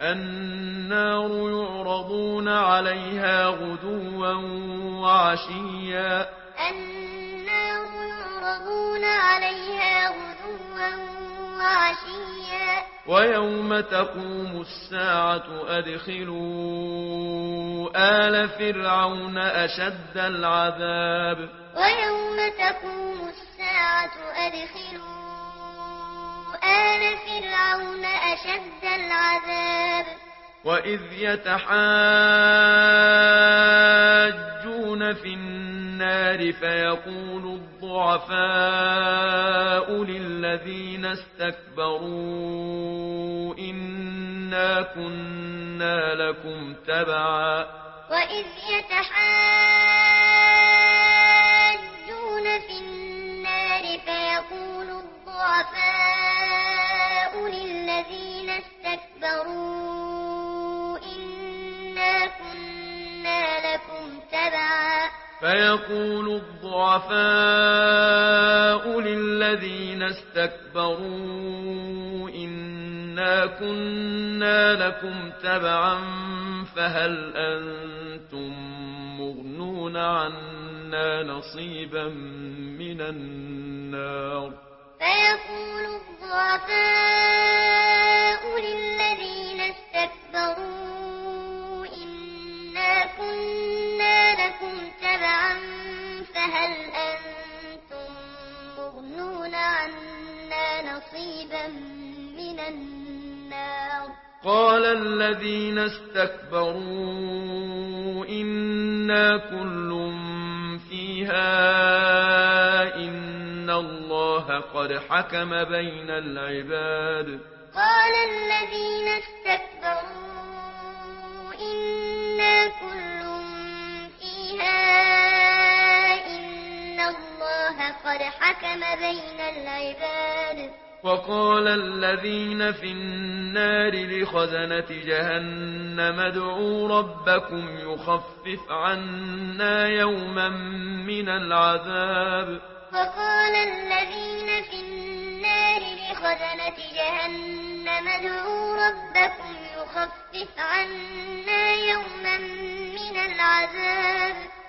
النَّارُ يُعْرَضُونَ عَلَيْهَا غُدُوًّا وَعَشِيًّا النَّارُ يُعْرَضُونَ عَلَيْهَا غُدُوًّا وَعَشِيًّا وَيَوْمَ تَقُومُ السَّاعَةُ أَدْخِلُوا آلَ فِرْعَوْنَ أَشَدَّ الْعَذَابِ وَيَوْمَ تَقُومُ السَّاعَةُ أَدْخِلُوا آلَ فِرْعَوْنَ أَشَدَّ الْعَذَابِ وَإِذْ يَتَحَاجُّونَ فِي النَّارِ فَيَقُولُ الضُّعَفَاءُ لِلَّذِينَ اسْتَكْبَرُوا إِنَّا كُنَّا لَكُمْ تَبَعًا وَإِذْ يَتَحَاجُّونَ فِي النَّارِ فَيَقُولُ الضُّعَفَاءُ لِلَّذِينَ اسْتَكْبَرُوا إِنَّا كُنَّا لَكُمْ تَبَعًا فَهَلْ أَنتُم مُّغْنُونَ عَنَّا نَصِيبًا مِّنَ النَّارِ فيقول الضعفاء للذين استكبروا إنا كنا لكم تبعا فهل أنتم مغنون عنا نصيبا من النار قَالَ الَّذِينَ اسْتَكْبَرُوا إِنَّا كُلٌّ فِيهَا إِنَّ اللَّهَ قَدْ حَكَمَ بَيْنَ الْعِبَادِ قَالَ الَّذِينَ اسْتَكْبَرُوا إِنَّا كُلٌّ فِيهَا إِنَّ اللَّهَ قَدْ حَكَمَ بَيْنَ الْعِبَادِ وَقَالَ الَّذِينَ فِي النَّارِ لِخَزَنَةِ جَهَنَّمَ ادْعُوا رَبَّكُمْ يُخَفِّفْ عَنَّا يَوْمًا مِّنَ الْعَذَابِ وَقَالَ الَّذِينَ في النَّارِ لِخَزَنَةِ جَهَنَّمَ ادْعُوا رَبَّكُمْ يُخَفِّفْ عَنَّا يَوْمًا مِّنَ الْعَذَابِ